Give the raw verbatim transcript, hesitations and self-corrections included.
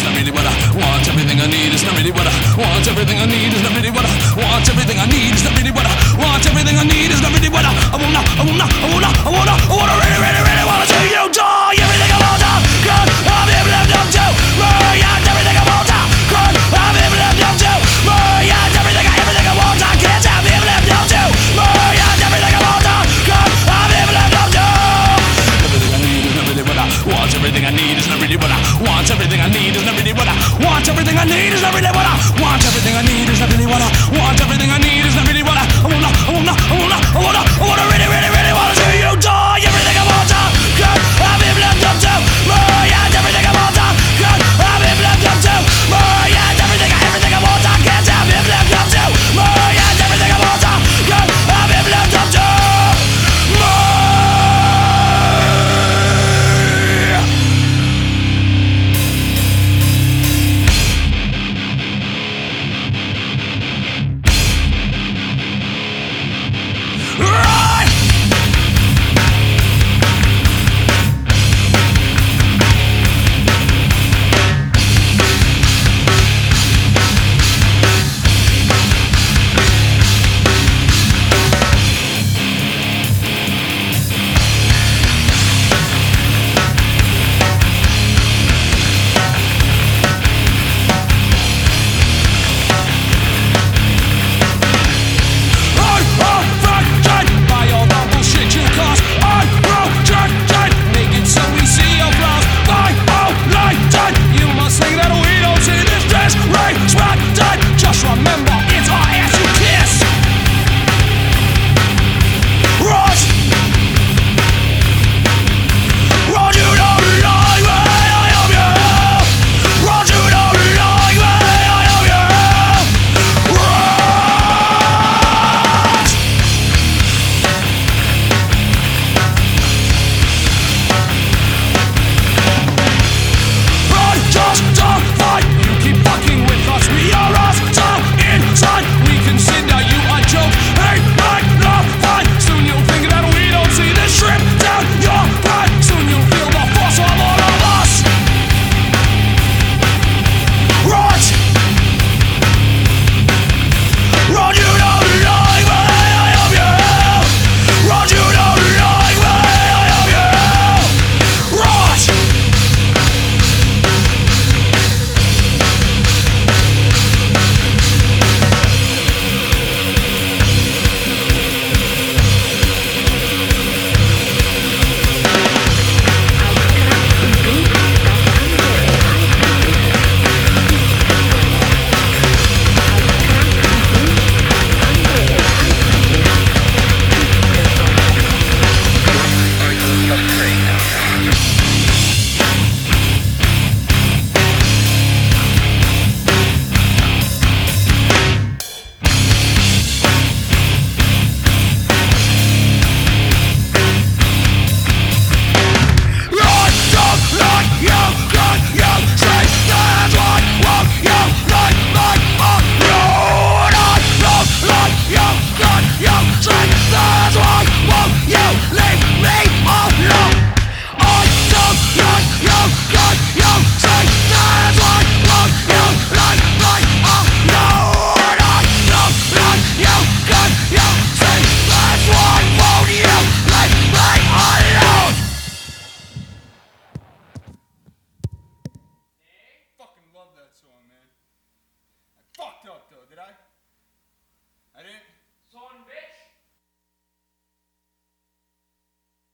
not really what I want. Everything I need is not really what I want. Everything I need is not really what I want. Everything I need is not really what I want. Everything I need is not really what I I wanna, I wanna, I wanna, I wanna, I wanna really, really, really wanna see you die. Everything I want to, cause I'm in love up to me. And everything I want to, cause I'm in love up to me. And everything, everything I want to, can't have him left up to me. And everything I want to, cause I'm in love up to. Everything I need is not really what I want. Everything I need is not really what I want. Everything I need is not really what I want. Everything I need is not really what I want. Everything I need is not really what I want. Everything I need is not really what I I wanna, I wanna, I wanna, I wanna, I wanna really, really, really wanna see you die. Everything I want to, cause I'm in love up to me. And everything I want to, cause I'm in love up to me. And everything, everything I want to, can't have him left up to me. And everything I want to, cause I'm in love up to me. Fucked up though, did I? I didn't? Son,